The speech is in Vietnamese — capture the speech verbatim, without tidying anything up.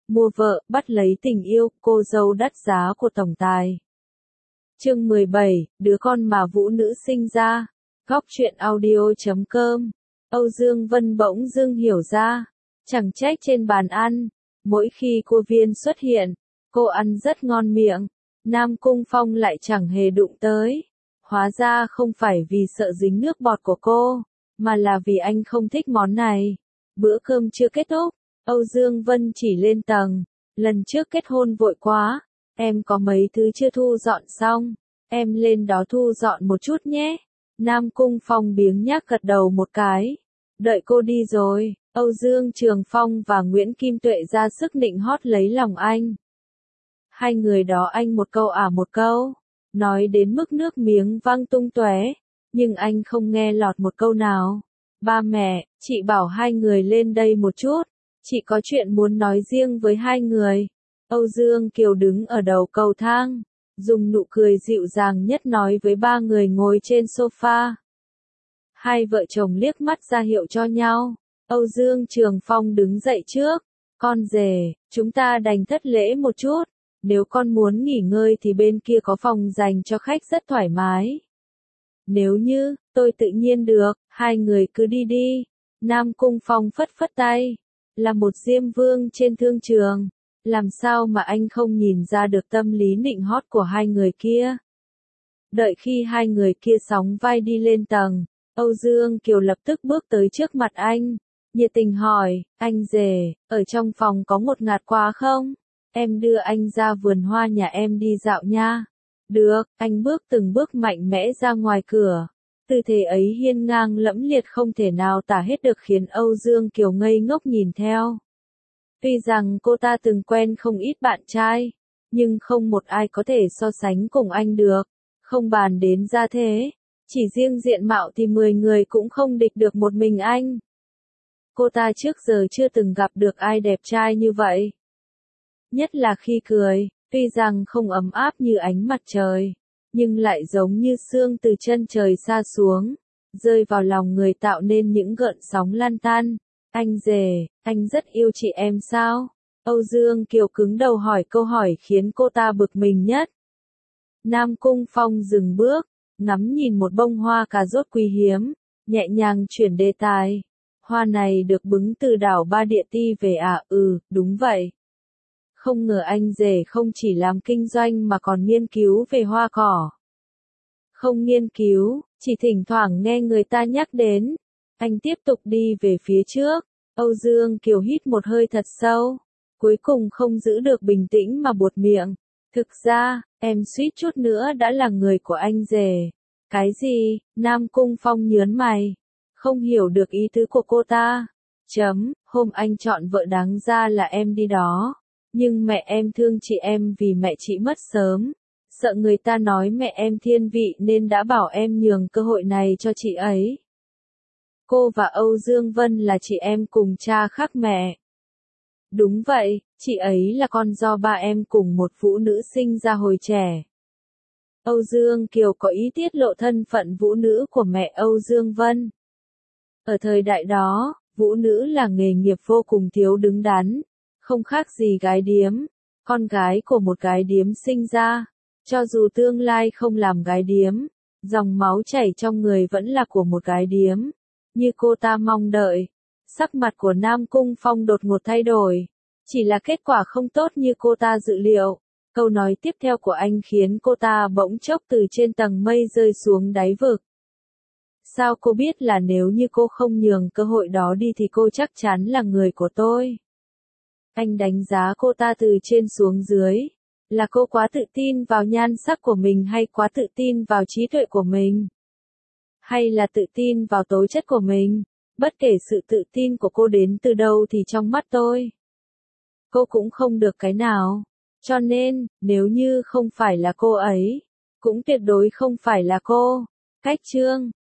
mua vợ, bắt lấy tình yêu, cô dâu đắt giá của tổng tài. Chương mười bảy, đứa con mà vũ nữ sinh ra. Góc truyện audio chấm com. Âu Dương Vân bỗng dưng hiểu ra, chẳng trách trên bàn ăn, mỗi khi cô Viên xuất hiện, cô ăn rất ngon miệng, Nam Cung Phong lại chẳng hề đụng tới. Hóa ra không phải vì sợ dính nước bọt của cô, mà là vì anh không thích món này. Bữa cơm chưa kết thúc, Âu Dương Vân chỉ lên tầng, lần trước kết hôn vội quá, em có mấy thứ chưa thu dọn xong, em lên đó thu dọn một chút nhé. Nam Cung Phong biếng nhác gật đầu một cái. Đợi cô đi rồi, Âu Dương Trường Phong và Nguyễn Kim Tuệ ra sức nịnh hót lấy lòng anh. Hai người đó anh một câu ả một câu, nói đến mức nước miếng văng tung tóe, nhưng anh không nghe lọt một câu nào. Ba mẹ, chị bảo hai người lên đây một chút, chị có chuyện muốn nói riêng với hai người. Âu Dương Kiều đứng ở đầu cầu thang, dùng nụ cười dịu dàng nhất nói với ba người ngồi trên sofa. Hai vợ chồng liếc mắt ra hiệu cho nhau. Âu Dương Trường Phong đứng dậy trước. Con rể, chúng ta đành thất lễ một chút. Nếu con muốn nghỉ ngơi thì bên kia có phòng dành cho khách rất thoải mái. Nếu như, tôi tự nhiên được, hai người cứ đi đi. Nam Cung Phong phất phất tay. Là một diêm vương trên thương trường. Làm sao mà anh không nhìn ra được tâm lý nịnh hót của hai người kia. Đợi khi hai người kia sóng vai đi lên tầng, Âu Dương Kiều lập tức bước tới trước mặt anh, nhiệt tình hỏi, anh rể, ở trong phòng có một ngạt quá không? Em đưa anh ra vườn hoa nhà em đi dạo nha. Được, anh bước từng bước mạnh mẽ ra ngoài cửa. Tư thế ấy hiên ngang lẫm liệt không thể nào tả hết được khiến Âu Dương Kiều ngây ngốc nhìn theo. Tuy rằng cô ta từng quen không ít bạn trai, nhưng không một ai có thể so sánh cùng anh được. Không bàn đến gia thế, chỉ riêng diện mạo thì mười người cũng không địch được một mình anh. Cô ta trước giờ chưa từng gặp được ai đẹp trai như vậy. Nhất là khi cười, tuy rằng không ấm áp như ánh mặt trời, nhưng lại giống như sương từ chân trời xa xuống, rơi vào lòng người tạo nên những gợn sóng lan tan. Anh rể, anh rất yêu chị em sao? Âu Dương Kiều cứng đầu hỏi câu hỏi khiến cô ta bực mình nhất. Nam Cung Phong dừng bước, ngắm nhìn một bông hoa cà rốt quý hiếm, nhẹ nhàng chuyển đề tài. Hoa này được bứng từ đảo Ba Địa Ti về à? Ừ, đúng vậy. Không ngờ anh rể không chỉ làm kinh doanh mà còn nghiên cứu về hoa cỏ. Không nghiên cứu, chỉ thỉnh thoảng nghe người ta nhắc đến. Anh tiếp tục đi về phía trước. Âu Dương Kiều hít một hơi thật sâu, cuối cùng không giữ được bình tĩnh mà buột miệng. Thực ra, em suýt chút nữa đã là người của anh rể. Cái gì? Nam Cung Phong nhớn mày, không hiểu được ý tứ của cô ta. Chấm, hôm anh chọn vợ đáng ra là em đi đó. Nhưng mẹ em thương chị em vì mẹ chị mất sớm. Sợ người ta nói mẹ em thiên vị nên đã bảo em nhường cơ hội này cho chị ấy. Cô và Âu Dương Vân là chị em cùng cha khác mẹ. Đúng vậy, chị ấy là con do ba em cùng một vũ nữ sinh ra hồi trẻ. Âu Dương Kiều có ý tiết lộ thân phận vũ nữ của mẹ Âu Dương Vân. Ở thời đại đó, vũ nữ là nghề nghiệp vô cùng thiếu đứng đắn, không khác gì gái điếm. Con gái của một gái điếm sinh ra, cho dù tương lai không làm gái điếm, dòng máu chảy trong người vẫn là của một gái điếm, như cô ta mong đợi. Sắc mặt của Nam Cung Phong đột ngột thay đổi, chỉ là kết quả không tốt như cô ta dự liệu. Câu nói tiếp theo của anh khiến cô ta bỗng chốc từ trên tầng mây rơi xuống đáy vực. Sao cô biết là nếu như cô không nhường cơ hội đó đi thì cô chắc chắn là người của tôi? Anh đánh giá cô ta từ trên xuống dưới. Là cô quá tự tin vào nhan sắc của mình hay quá tự tin vào trí tuệ của mình? Hay là tự tin vào tố chất của mình? Bất kể sự tự tin của cô đến từ đâu thì trong mắt tôi, cô cũng không được cái nào. Cho nên, nếu như không phải là cô ấy, cũng tuyệt đối không phải là cô. Cách chương